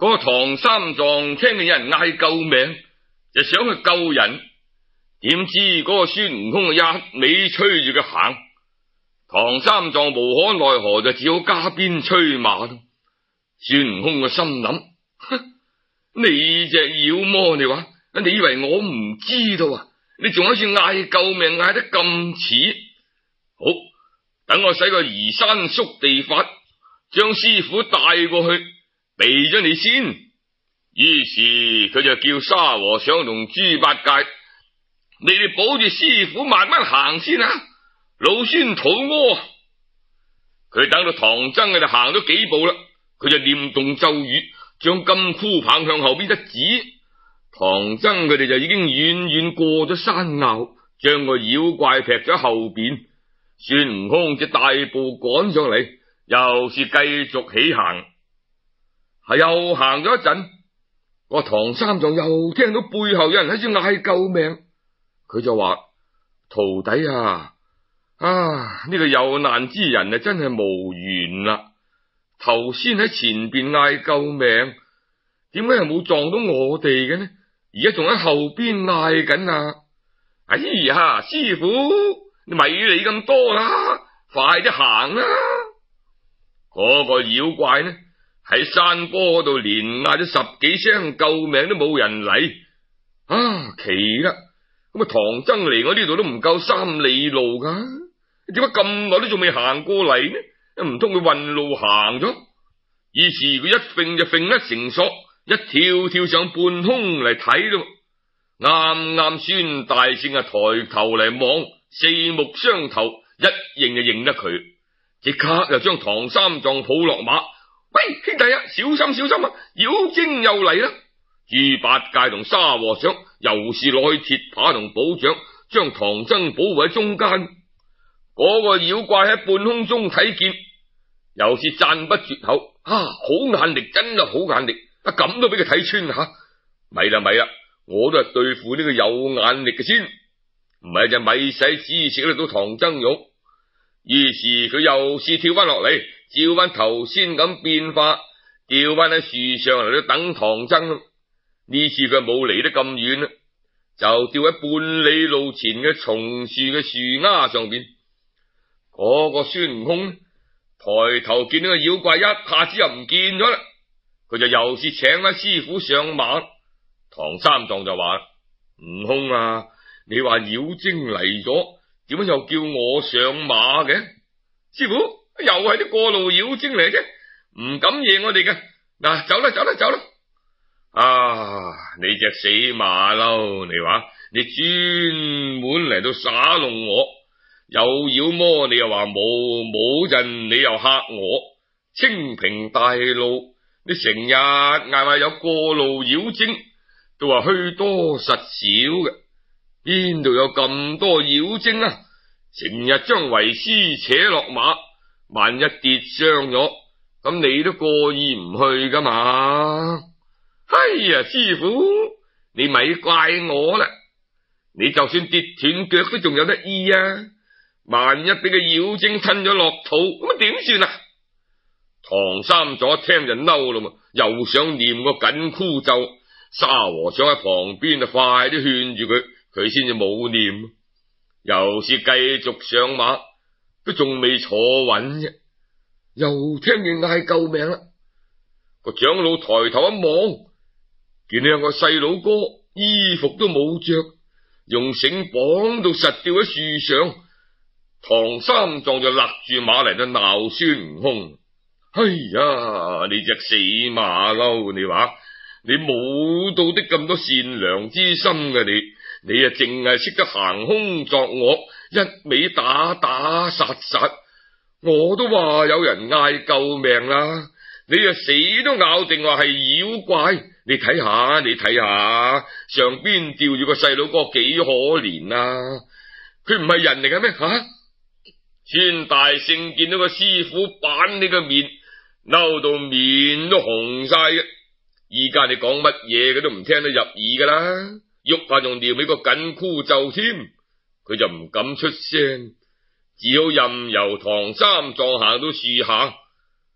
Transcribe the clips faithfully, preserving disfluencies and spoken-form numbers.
嗰個唐三藏聽見有人嗌救命，就想去救人，點知嗰個孫悟空一味催住佢行，唐三藏無可奈何，就只好加鞭催馬。孫悟空個心諗：你隻妖魔，你話你以為我唔知道啊？你仲好似嗌救命嗌得咁似，好，等我使個移山縮地法，將師傅帶過去避咗你先。於是佢就叫沙和尚同豬八戒，你哋保住師傅慢慢行先啊，老孫肚屙。佢等到唐僧佢哋行咗幾步啦，佢就念動咒語，將金箍棒向後邊一指，唐僧佢哋就已經遠遠過咗山坳，將個妖怪劈咗後邊。孫悟空就大步趕上嚟，又是繼續起行，係又行咗一陣，個唐三藏又聽到背後有人喺度嗌救命，佢就話：徒弟啊，啊呢、這個有難之人啊，真係無緣啦！頭先喺前邊嗌救命，點解又冇撞到我哋嘅呢？而家仲喺後邊嗌緊啊！哎呀，師傅，你咪理咁多啦，快啲行啦！嗰個妖怪呢，喺山坡度連嗌咗十幾聲救命都冇人嚟，啊奇啦！咁啊，唐僧嚟我呢度都唔夠三里路噶，點解咁耐都仲未行過嚟呢？唔通佢運路行咗？於是佢一揈就揈甩繩索，一跳跳上半空嚟睇咯。啱啱孫大聖啊抬頭嚟望，四目相投，一認就認得佢，即刻就將唐三藏抱落馬。喂，兄弟啊，小心小心啊，妖精又嚟啦！豬八戒同沙和尚又是攞起鐵耙同寶杖，將唐僧保護喺中間。嗰、那個妖怪喺半空中睇見，又是讚不絕口。啊，好眼力，真係好眼力！啊，咁都俾佢睇穿吓，咪啦咪啦，我都係對付呢個有眼力嘅先，唔係就咪使指食得到唐僧肉。於是佢又是跳翻落嚟，照翻頭先咁變化，掉翻喺樹上嚟到等唐僧。呢次佢冇離得咁遠啦，就掉喺半里路前嘅松樹嘅樹丫上邊。嗰、那個孫悟空抬頭見到個妖怪，一下子又唔見咗啦，佢就又是請翻師傅上馬。唐三藏就話：悟空啊，你話妖精嚟咗，點解又叫我上馬嘅？師傅，又係啲過路妖精嚟啫，唔敢惹我哋嘅。嗱，走啦走啦走啦！啊，你隻死馬騮，你話你專門嚟到耍弄我，有妖魔你又話冇，冇人你又嚇我，清平大路你成日嗌話有過路妖精，都話虛多實少嘅，邊度有咁多妖精啊？成日將為師扯落馬，萬一跌傷咗，咁你都過意唔去噶嘛？哎呀，師傅，你咪怪我啦！你就算跌斷腳都仲有得醫啊！萬一俾個妖精吞咗落肚，咁點算啊？唐三藏一聽就嬲啦嘛，又想念個緊箍咒，沙和尚喺旁邊啊，快啲勸住佢，佢先至冇念，又是繼續上馬，都仲未坐穩啫，又聽見嗌救命啦！個長老抬頭一望，見兩個細佬哥衣服都冇着，用繩綁到實吊喺樹上。唐三藏就勒住馬嚟到鬧孫悟空：哎呀，你隻死馬騮，你話你冇到啲咁多善良之心嘅，你你啊淨係識得行凶作惡，一味打打殺殺。我都話有人嗌救命啦，你啊死都咬定話係妖怪。你睇下，你睇下上邊吊住個細佬哥幾可憐啊！佢唔係人嚟嘅咩？吓、啊！孫大聖見到個師傅板你個面，嬲到面都紅晒嘅。依家你講乜嘢，佢都唔聽得入耳噶啦，喐下仲撩起個緊箍咒添，佢就唔敢出聲，只好任由唐三藏行到樹下。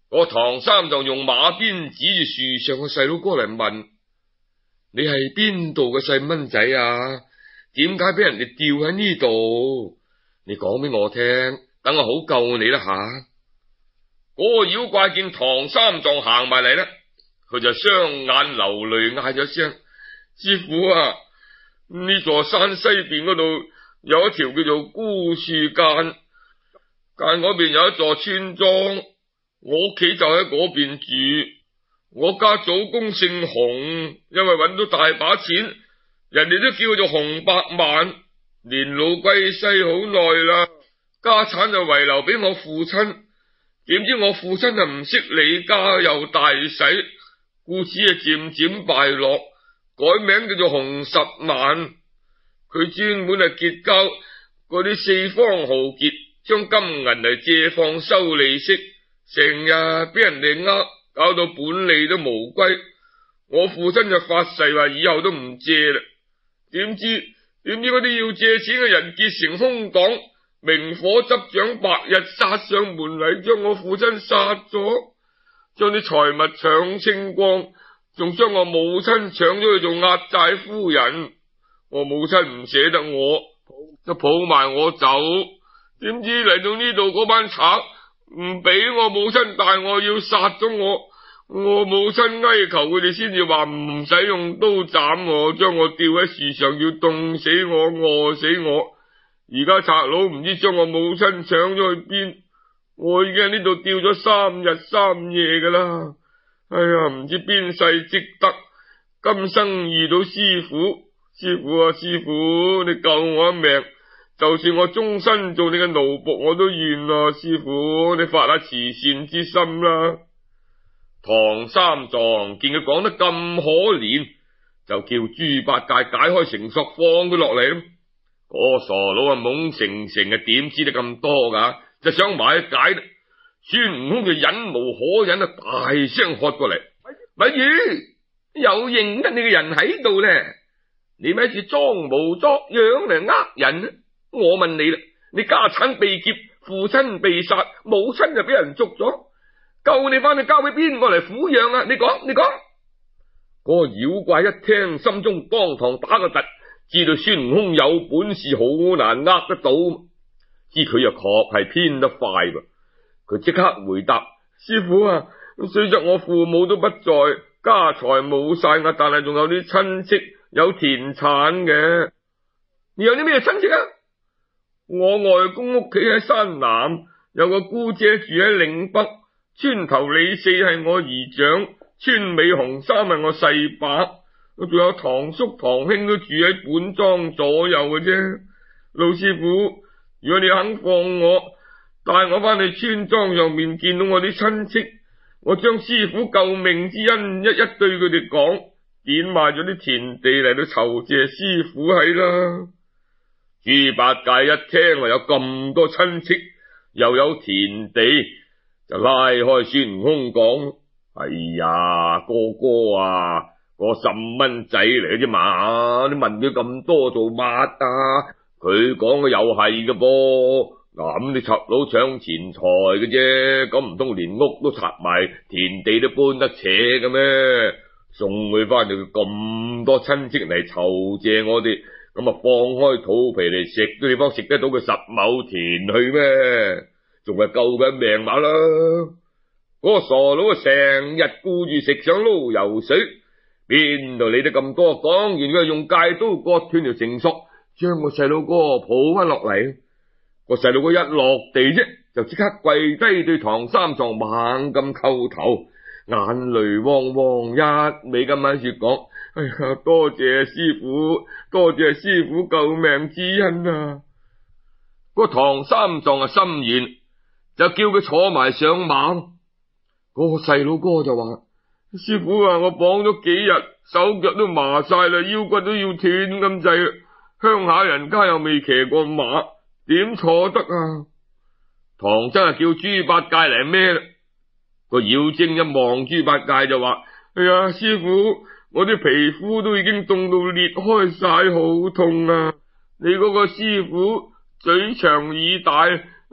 個唐三藏用馬鞭指住樹上嘅細佬哥嚟問：你係邊度嘅細蚊仔啊？點解俾人哋吊喺呢度？你講俾我聽，等我好救你啦吓！嗰個妖怪見唐三藏行埋嚟啦，佢就雙眼流淚，嗌咗聲：師父啊，呢座山西邊嗰度有一條叫做孤樹澗，澗嗰邊有一座村莊，我屋企就喺嗰邊住。我家祖公姓洪，因為揾到大把錢，人哋都叫做洪百萬，年老歸西好耐啦，家產就遺留俾我父親。點知我父親就唔識理家又大使，故此啊漸漸敗落，改名叫做洪十萬。佢專門係結交嗰啲四方豪傑，將金銀嚟借放收利息，成日俾人哋呃，搞到本利都無歸。我父親就發誓話以後都唔借啦。點知點知嗰啲要借錢嘅人結成空黨，明火執掌，白日殺上門嚟，將我父親殺咗，將啲財物搶清光，仲將我母親搶咗去做壓寨夫人。我母親唔捨得我，就抱埋我走。點知嚟到呢度嗰班賊唔俾我母親帶我，要殺咗我。我母親哀求佢哋先至話唔使用刀斬我，將我吊喺樹上，要凍死我，餓死我。而家賊佬唔知將我母親搶咗去邊，我已經喺呢度吊咗三日三夜噶啦。哎呀，唔知邊世積德，今生遇到師父。師父啊，師父，你救我一命，就算我終身做你嘅奴僕我都願啊。師父，你發下慈善之心啦。唐三藏見佢講得咁可憐，就叫豬八戒解開繩索放佢落嚟。嗰個傻佬啊，懵成成啊，點知得咁多噶？就想埋去解。孫悟空就忍無可忍啊，大聲喝過嚟：咪住，有認得你嘅人喺度咧，你咪住裝模作樣嚟呃人啊！我問你啦，你家產被劫，父親被殺，母親就俾人捉咗，救你翻去交俾邊個嚟撫養啊？你講，你講。嗰個妖怪一聽，心中當堂打個突，知道孫悟空有本事，好難呃得到，知佢又確係偏得快噃。佢即刻回答：師父啊，雖則我父母都不在，家財冇晒，我但係仲有啲親戚有田產嘅。你有啲咩親戚啊？我外公屋企喺山南，有個姑姐住喺嶺北，村頭李四係我姨丈，村尾洪三係我細伯，我仲有堂叔堂兄都住喺本莊左右嘅啫。老師傅，如果你肯放我，帶我翻去村莊上面見到我啲親戚，我將師傅救命之恩一一對佢哋講，典賣咗啲田地嚟到酬謝師傅係啦。豬八戒一聽話有咁多親戚，又有田地，就拉開孫悟空講：哎呀，哥哥啊，個十蚊仔嚟啫嘛，你問佢咁多做乜啊？佢講嘅又係嘅噃。咁你賊佬搶錢財嘅啫，咁唔通連屋都拆埋，田地都搬得扯嘅咩？送佢翻嚟咁多親戚嚟酬謝我哋，咁啊放開肚皮嚟食都地方食得到佢十畝田去咩？仲係救佢命馬啦！嗰個傻佬啊，成日顧住食上撈油水，邊度理得咁多？講完佢用戒刀割斷條繩索，將個細佬哥抱翻落嚟。個細路哥一落地啫，就即刻跪低對唐三藏猛咁叩頭，眼淚汪汪，一味咁喺度講：哎呀，多謝師父，多謝師父救命之恩啊！個唐三藏啊心軟，就叫佢坐埋上馬。嗰個細路哥就話：師父啊，我綁咗幾日，手腳都麻晒啦，腰骨都要斷咁滯啦，鄉下人家又未騎過馬，點坐得啊？唐僧啊叫豬八戒嚟孭啦。個妖精一望豬八戒就話：哎呀，師父，我啲皮膚都已經凍到裂開晒，好痛啊！你嗰個師父嘴長耳大，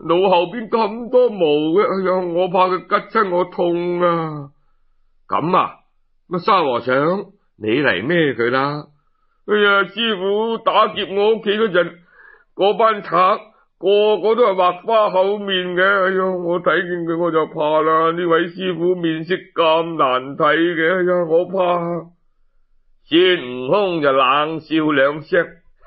腦後邊咁多毛嘅，哎呀，我怕佢吉親我痛啊！咁啊，乜沙和尚你嚟孭佢啦？哎呀，師傅打劫我屋企嗰陣，嗰班賊個個都係畫花口面嘅，哎呀，我睇見佢我就怕啦。呢位師傅面色咁難睇嘅，哎呀，我怕。孫悟空就冷笑兩聲，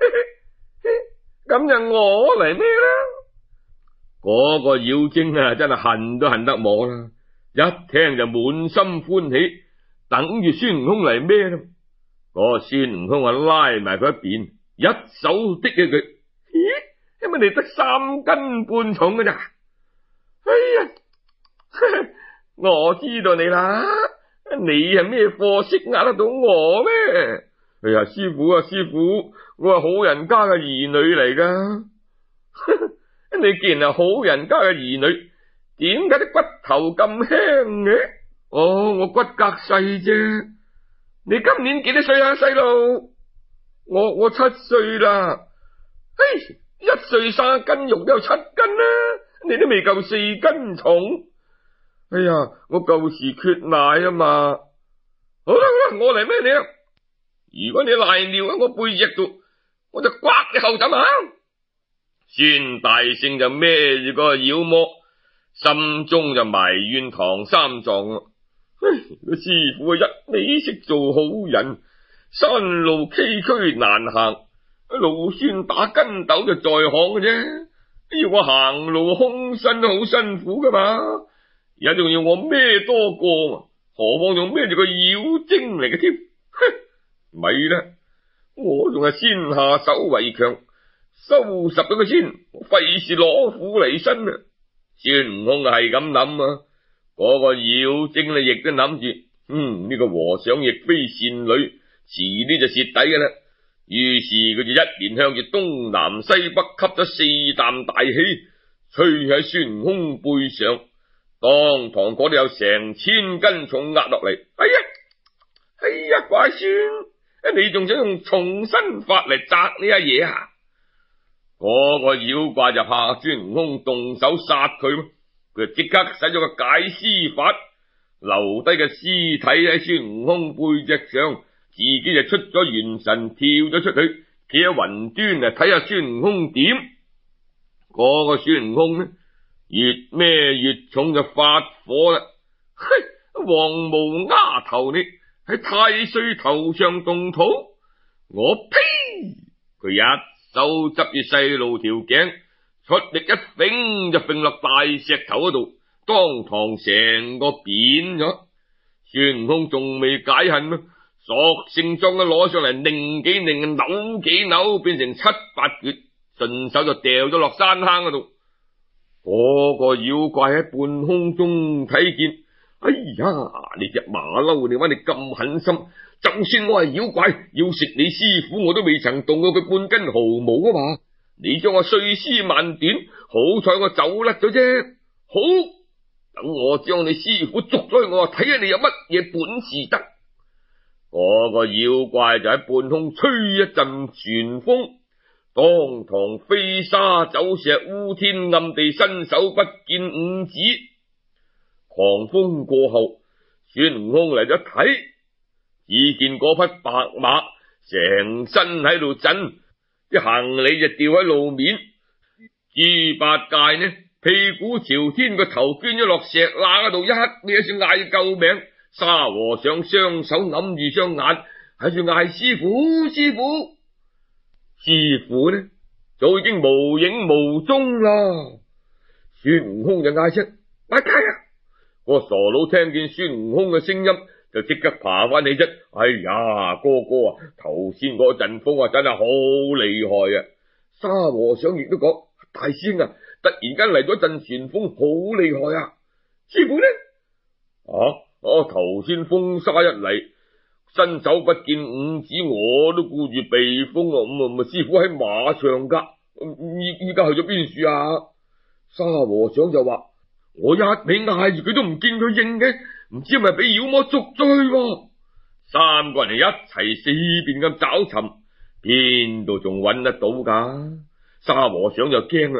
咁就我嚟孭啦。嗰個妖精啊，真係恨都恨得冇啦，一聽就滿心歡喜，等住孫悟空嚟孭啦。嗰個孫悟空啊，拉埋佢一邊，一手啲起佢，咦，因為你得三斤半重㗎咋？哎呀，我知道你啦，你係咩貨色呃得到我咩？哎呀，師傅啊，師傅，我係好人家嘅兒女嚟噶。你既然係好人家嘅兒女，點解啲骨頭咁輕嘅？哦，我骨骼細啫。你今年幾多歲啊，細路？我我七歲啦。嘿，一歲生斤肉都有七斤啦，你都未夠四斤重。哎呀，我舊時缺奶啊嘛。好啦好啦，我嚟孭你啊！如果你賴尿喺我背脊度，我就刮你後枕啊！孫大聖就孭住個妖魔，心中就埋怨唐三藏啊！唉，個師傅一味識做好人，山路崎嶇難行，路孫打筋斗就在行嘅啫。要我行路空身都好辛苦噶嘛，而家仲要我孭多個，何況仲孭住個妖精嚟嘅添。哼，咪啦，我仲係先下手為強，收拾咗佢先，費事攞苦嚟辛啊！孫悟空係咁諗啊，嗰、那個妖精咧亦都諗住，嗯呢、這個和尚亦非善女，遲啲就蝕底嘅啦。於是佢就一連向住東南西北吸咗四啖大氣，吹喺孫悟空背上，當堂嗰度有成千斤重壓落嚟。哎呀，哎呀，乖孫，你仲想用重身法嚟砸呢一嘢啊？嗰、那個妖怪就怕孫悟空動手殺佢，佢就即刻使咗個解屍法，留低個屍體喺孫悟空背脊上，自己就出咗元神，跳咗出去，企喺雲端啊，睇下孫悟空點。嗰、那個孫悟空呢，越孭越重就發火啦！嘿，黃毛丫頭你喺太歲頭上動土，我呸！佢一手執住細路條頸，出力一揈就揈落大石頭嗰度，當堂成個扁咗。孫悟空仲未解恨啊，索性將佢攞上嚟擰幾擰，扭幾扭，變成七八橛，順手就掉咗落山坑嗰度。嗰、那個妖怪喺半空中睇見，哎呀，你隻馬騮，你話你咁狠心，就算我係妖怪，要食你師傅，我都未曾動過佢半根毫毛啊嘛！你將我碎屍萬段，好彩我走甩咗啫。好，等我將你師傅捉咗去，我睇下你有乜嘢本事得。嗰、那個妖怪就喺半空吹一陣旋風，當堂飛沙走石，烏天暗地，伸手不見五指。狂風過後，孫悟空嚟咗睇，只見嗰匹白馬成身喺度震，啲行李就掉喺路面，豬八戒呢屁股朝天，個頭捐咗落石罅嗰度，一刻你喺度嗌救命。沙和尚雙手揞住雙眼，喺度嗌師傅師傅。師傅呢早已經無影無蹤啦。孫悟空就嗌出八戒啊！個傻佬聽見孫悟空嘅聲音，就即刻爬翻起身。哎呀，哥哥啊，頭先嗰陣風啊，真係好厲害啊！沙和尚亦都講，大師兄啊，突然間嚟咗陣旋風，好厲害啊！師傅呢？啊！我頭先風沙一嚟，伸手不見五指，我都顧住避風啊！咁啊，咪師傅喺馬上噶，依依家去咗邊處啊？沙和尚就話：我一味嗌住佢都唔見佢應嘅，唔知係咪俾妖魔捉咗去？三個人一齊四邊咁找尋，邊度仲揾得到噶？沙和尚就驚啦！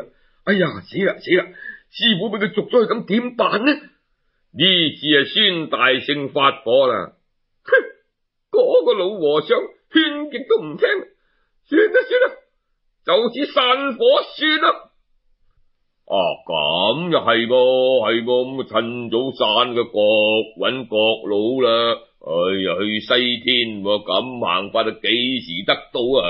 哎呀，死啦死啦！師傅俾佢捉咗去，咁點辦呢？呢次啊，孫大聖發火啦！哼，嗰個老和尚勸極都唔聽，算啦算啦，就此散伙算啦。啊，咁又係噃係噃，咁啊趁早散嘅各搵各佬啦。哎呀，去西天咁行法，幾時得到啊？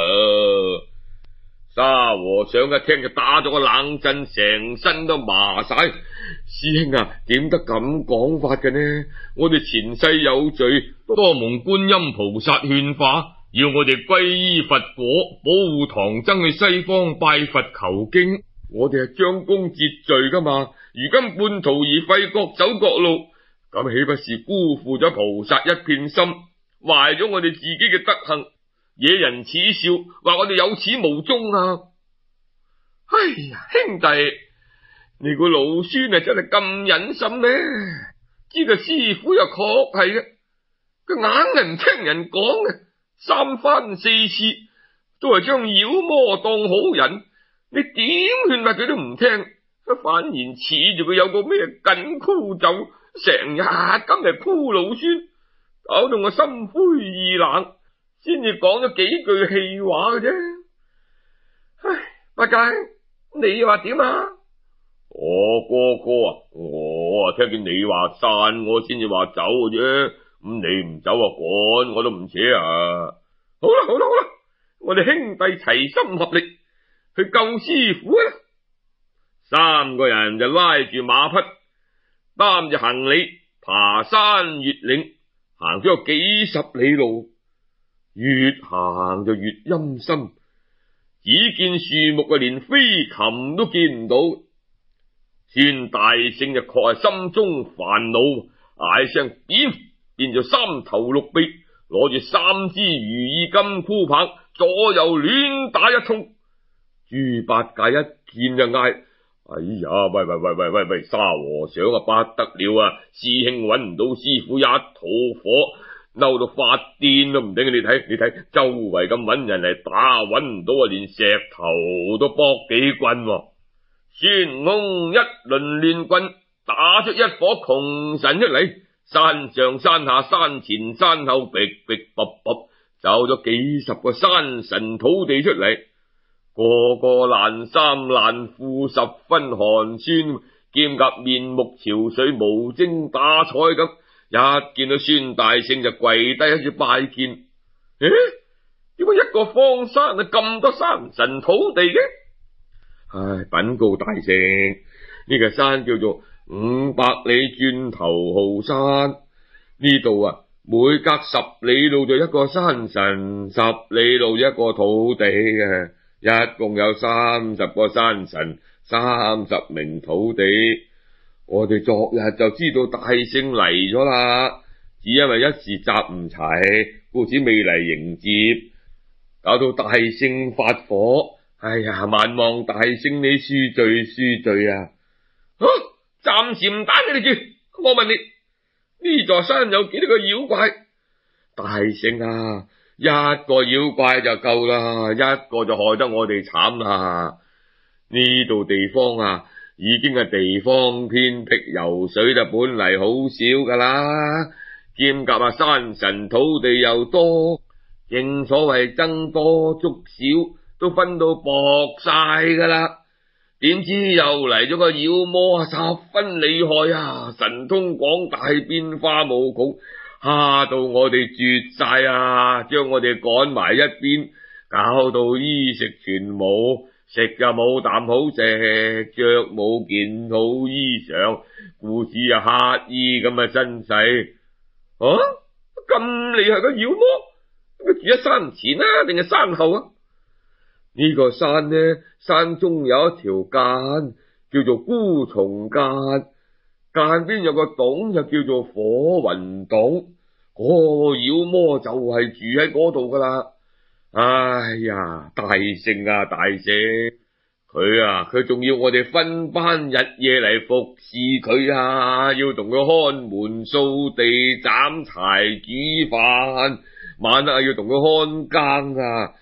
沙和尚一聽就打咗個冷震，成身都麻晒。師兄啊，點得咁講法嘅呢？我哋前世有罪，多蒙觀音菩薩勸化，要我哋皈依佛果，保護唐僧去西方拜佛求經。我哋係將功折罪噶嘛，如今半途而廢，各走各路，咁豈不是辜負咗菩薩一片心，壞咗我哋自己嘅德行，惹人恥笑，話我哋有始無終啊！哎呀，兄弟，你個老孫啊真係咁忍心咩？知個師傅又確係嘅，佢硬係唔聽人講嘅，三番四次都係將妖魔當好人。你點勸下佢都唔聽，反而恃住佢有個咩緊箍咒，成日今日箍老孫，搞到我心灰意冷，先至講咗幾句氣話嘅啫。唉，八戒，你話點啊？我哥哥啊，我啊聽見你話散，我先至話走嘅啫。咁你唔走啊，趕我都唔扯啊！好啦好啦好啦，我哋兄弟齊心合力去救師傅啊！三個人就拉住馬匹，擔住行李，爬山越嶺，行咗幾十里路，越行就越陰森，只見樹木啊，連飛禽都見唔到。孫大聖就確係心中煩惱，嗌聲變，變咗三頭六臂，攞住三支如意金箍棒，左右亂打一通。豬八戒一見就嗌：哎呀，喂喂喂喂喂喂，沙和尚啊，不得了啊！師兄揾唔到師傅，一肚火，嬲到發癲都唔定。你睇你睇，周圍咁揾人嚟打，揾唔到啊，連石頭都搏幾棍。孫悟空一輪亂棍，打出一伙窮神出嚟，山上山下山前山後，逼逼卜卜，走咗幾十個山神土地出嚟。個個爛衫爛褲，十分寒酸，兼夾面目憔悴，無精打采咁。一見到孫大聖就跪低喺度拜見。誒，點解一個荒山啊咁多山神土地嘅？唉，稟告大聖，呢個山叫做五百里轉頭號山。呢度啊，每隔十里路就一個山神，十里路一個土地嘅。一共有三十個山神，三十名土地。我哋昨日就知道大聖嚟咗啦，只因為一時集唔齊，故此未嚟迎接，搞到大聖發火。哎呀，萬望大聖你恕罪恕罪啊！啊，暫時唔打你哋住。我問你，呢座山有幾多個妖怪？大聖啊，一個妖怪就夠啦，一個就害得我哋慘啦。呢度地方啊，已經係地方偏僻，游水就本嚟好少噶啦，兼夾啊山神土地又多，正所謂僧多粥少，都分到薄晒噶啦。點知又嚟咗個妖魔，十分厲害啊，神通廣大，變化無窮，嚇到我哋絕晒啊，將我哋趕埋一邊，搞到衣食全冇，食又冇啖好食，着冇件好衣裳，故此啊乞衣咁嘅身世。啊，咁厲害個妖魔，佢住喺山前啊定係山後啊？呢個山呢，山中有一條澗，叫做孤松澗，澗邊有個洞，就叫做火雲洞。嗰個妖魔就係住喺嗰度噶啦。哎呀，大聖啊大聖，佢啊佢仲要我哋分班日夜嚟服侍佢啊，要同佢看門掃地斬柴煮飯，晚黑要同佢看更啊。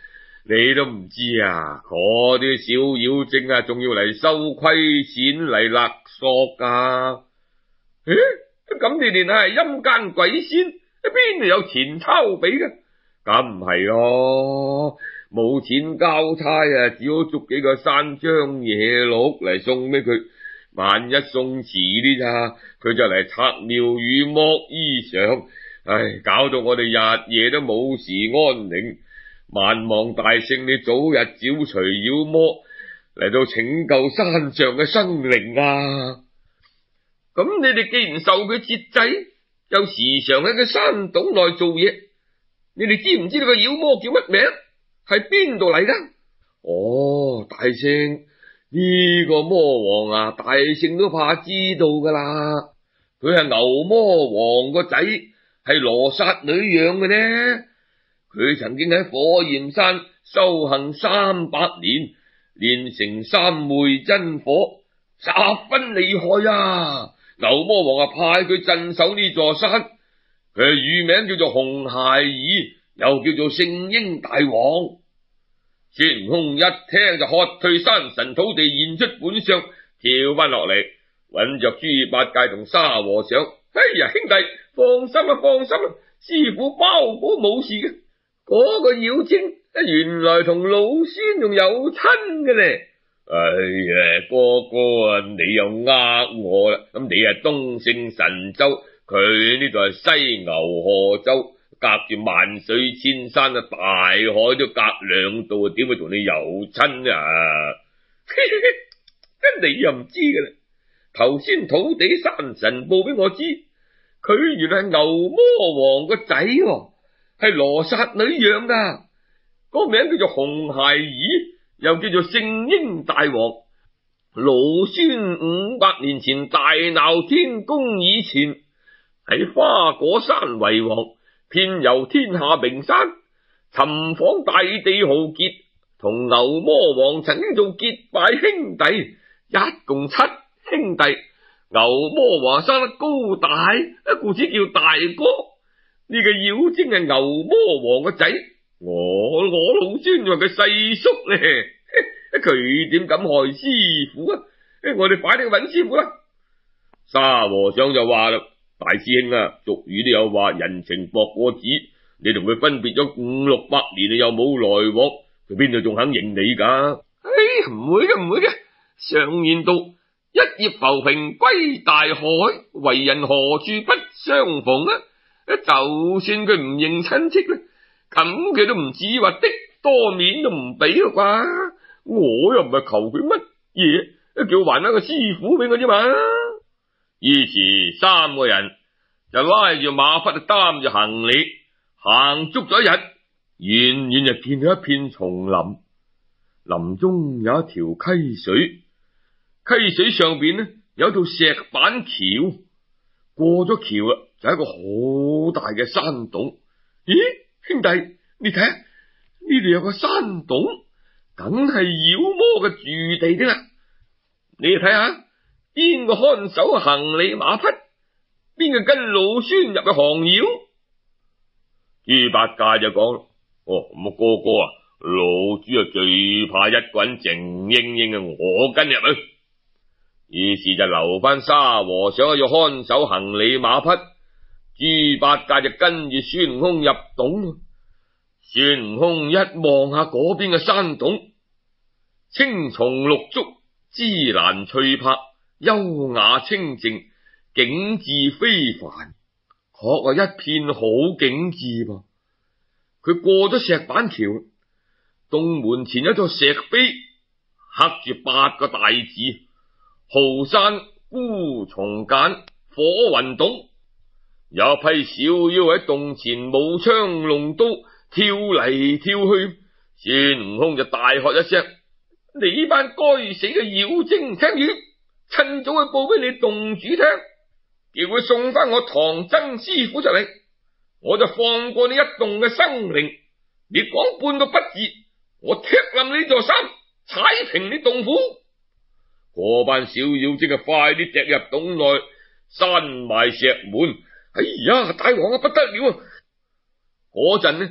你都唔知啊，嗰啲小妖精啊，仲要嚟收虧錢嚟勒索噶。咦？咁你哋係陰間鬼仙，邊度有錢鈔俾嘅？咁唔係咯，冇錢交差啊，只好捉幾個山張野鹿嚟送俾佢。萬一送遲啲咋，佢就嚟拆廟宇剝衣裳。唉，搞到我哋日夜都冇時安寧。萬望大聖，你早日剿除妖魔，嚟到拯救山上嘅生靈啊！咁你哋既然受佢節制，又時常喺個山洞內做嘢，你哋知唔知道個妖魔叫乜名？係邊度嚟噶？哦，大聖，呢個魔王啊，大聖都怕知道噶啦。佢係牛魔王個仔，係羅剎女養嘅呢。佢曾經喺火焰山修行三百年，練成三昧真火，十分厲害啊！牛魔王啊，派佢鎮守呢座山。佢嘅乳名叫做紅孩兒，又叫做聖嬰大王。孫悟空一聽就喝退山神土地，現出本相，跳翻落嚟，揾着豬八戒同沙和尚。哎呀，兄弟，放心啊，放心啊，師傅包保冇事嘅。嗰、那個妖精原來同老孫仲有親嘅咧。哎呀，哥哥啊，你又呃我啦。咁你係東勝神州，佢呢度係西牛賀州，隔住萬水千山啊，大海都隔兩度，點會同你有親啊？你又唔知嘅啦。頭先土地山神報俾我知，佢原來係牛魔王個仔，係羅剎女養噶。個名叫做紅孩兒，又叫做聖嬰大王。老孫五百年前大鬧天宮以前，喺花果山為王，遍遊天下名山，尋訪大地豪傑，同牛魔王曾經做結拜兄弟，一共七兄弟。牛魔王生得高大，故此叫大哥。呢、這個妖精係牛魔王個仔，我我老孫話佢細叔咧，佢點敢害師傅啊？我哋快啲去揾師傅啦！沙和尚就話啦：大師兄啊，俗語都有話人情薄過紙，你同佢分別咗五六百年，又冇來往，佢邊度仲肯認你噶？哎，唔會嘅，唔會嘅。常言道：一葉浮萍歸大海，為人何處不相逢啊！就算佢唔認親戚咧，咁佢都唔至於話的多面都唔俾咯啩？我又唔係求佢乜嘢，叫還翻個師傅俾我啫嘛。於是三個人就拉住馬匹擔住行李，行足咗一日，遠遠就見到一片叢林，林中有一條溪水，溪水上邊呢有道石板橋，過咗橋啦，就係一個好大嘅山洞。咦，兄弟，你睇下呢度有個山洞，梗係妖魔嘅住地啲啦。你睇下邊個看守行李馬匹，邊個跟老孫入去降妖？豬八戒就講：哦，咁啊哥哥啊，老豬啊最怕一個人靜英英啊，我跟入去。於是就留翻沙和尚要看守行李馬匹，豬八戒就跟住孫悟空入洞。孫悟空一望下嗰邊嘅山洞，青松綠竹，芝蘭翠柏，優雅清靜，景致非凡，確係一片好景致噃。佢過咗石板橋，洞門前有一座石碑，刻住八個大字：豪山孤松澗火雲洞。有一批小妖喺洞前舞槍弄刀，跳嚟跳去。孫悟空就大喝一聲：你班該死嘅妖精，聽住，趁早去報俾你洞主聽，叫佢送翻我唐僧師傅出嚟，我就放過你一洞嘅生靈。你講半個不字，我踢冧呢座山，踩平你洞府。嗰班小妖精啊，快啲踢入洞內，閂埋石門。哎呀，大王啊，不得了啊！嗰陣呢，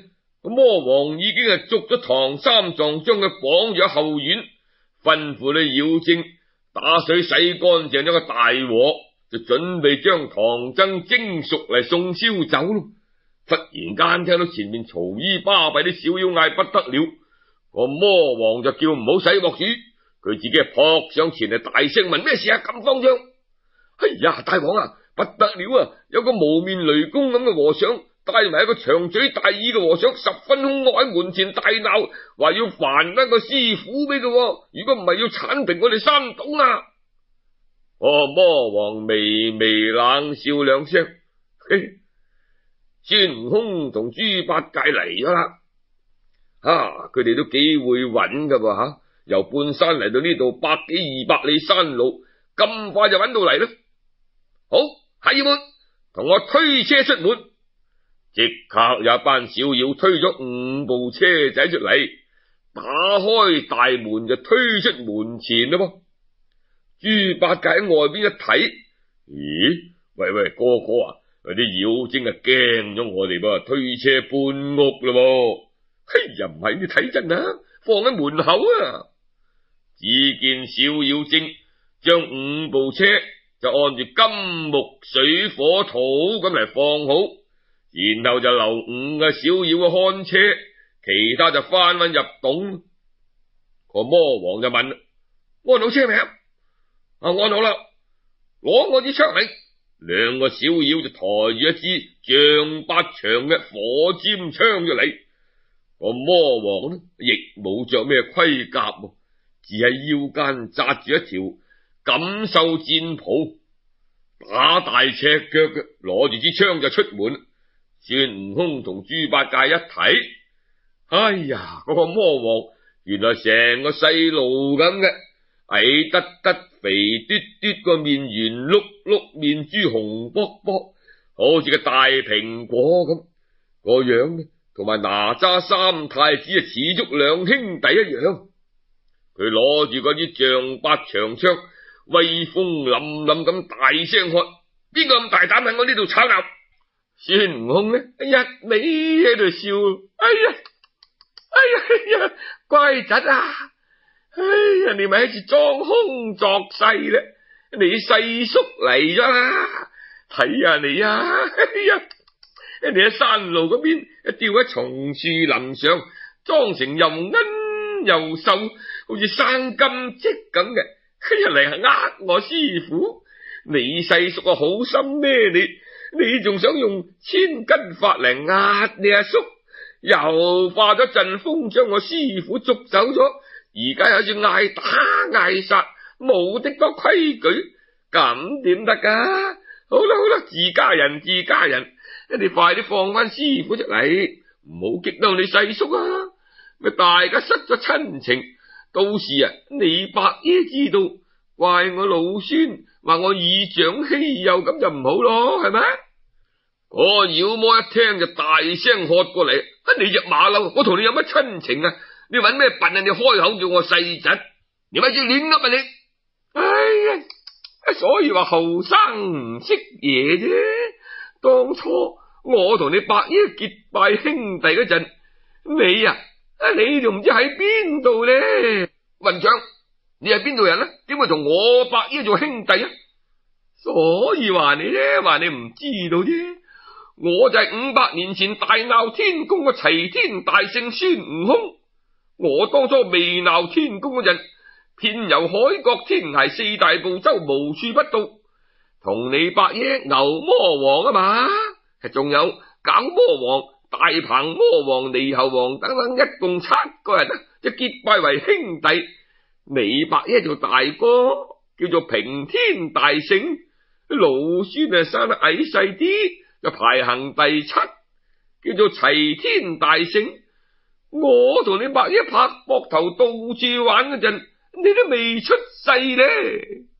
魔王已經係捉咗唐三藏，將佢綁咗後院，吩咐你妖精打水洗乾淨咗個大鑊，就準備將唐僧蒸熟嚟送燒酒咯。忽然間聽到前面嘈咿巴閉啲小妖嗌不得了，個魔王就叫唔好洗鑊煮，佢自己撲上前嚟大聲問咩事啊，咁慌張。哎呀，大王啊，不得了啊，有個無面雷公咁嘅和尚帶埋一個長嘴大耳嘅和尚，十分兇惡喺門前大鬧，話要還翻個師傅俾佢，如果唔係要鏟平我哋山洞啊。哦，魔王微微冷笑兩聲，嘿，孫悟空同豬八戒嚟咗啦，啊，佢哋都幾會揾噶噃吓，由半山嚟到呢度百幾二百里山路，咁快就揾到嚟啦。好，孩兒們，同我推車出門。即刻有一班小妖推咗五部車仔出嚟，打開大門就推出門前啦噃。豬八戒喺外邊一睇，咦？喂喂，哥哥啊，啲妖精啊驚咗我哋噃，推車搬屋啦噃。嘿呀，唔係，你睇真啊，放喺門口啊。只見小妖精將五部車就按住金木水火土咁嚟放好，然後就留五個小妖嘅看車，其他就翻返入洞。個魔王就問：安好車未啊？啊，安好啦，攞我支槍嚟。兩個小妖就抬住一支丈八長嘅火尖槍就嚟。個魔王呢亦冇着咩盔甲，只係腰間紮住一條錦繡戰袍，打大赤腳嘅，攞住支槍就出門。孫悟空同豬八戒一睇，哎呀，嗰個魔王原來成個細路咁嘅，矮得得，肥嘟嘟，個面圓碌碌，面珠紅卜卜，好似個大蘋果咁，個樣呢同埋哪吒三太子啊似足兩兄弟一樣。佢攞住嗰支丈八長槍，威風凜凜咁大聲喝：邊個咁大膽喺我呢度吵鬧？孫悟空呢一味喺度笑，哎呀，哎呀，哎呀，乖侄啊，哎呀，你咪喺度裝腔作勢咧，你細叔嚟咗啦，睇下你啊，哎呀，你喺山路嗰邊吊喺松樹林上，裝成又奀又瘦，好似生金積咁嘅，哎呀，嚟係呃我師傅，你細叔啊好心咩你？你仲想用千斤法嚟壓你阿叔，又化咗陣風將我師傅捉走咗，而家又要嗌打嗌殺，冇的多規矩，咁點得噶？好啦好啦，自家人自家人，你快啲放翻師傅出嚟，唔好激到你細叔啊！咪大家失咗親情，到時啊你伯爺知道，怪我老孫話我以長欺幼，咁就唔好咯，係咪？個妖魔一聽就大聲喝過嚟：啊，你隻馬騮，我同你有乜親情啊？你搵咩笨啊？你開口叫我細侄，你咪要亂噏啊你！哎呀，所以話後生唔識嘢啫。當初我同你伯爺結拜兄弟嗰陣，你啊，你仲唔知喺邊度咧？混帳，你係邊度人啊？點會同我伯爺做兄弟啊？所以話你咧，話你唔知道啫。我就係五百年前大鬧天宮嘅齊天大聖孫悟空。我當初未鬧天宮嗰陣，遍遊海角天涯四大部洲，無處不到，同你伯爺牛魔王啊嘛，仲有搞魔王、大鵬魔王、獼猴王等等，一共七個人啊，就結拜為兄弟。你伯爺做大哥，叫做平天大聖，老孫啊生得矮細啲，就排行第七，叫做齊天大聖。我同你伯爺拍膊頭到處玩嗰陣，你都未出世咧。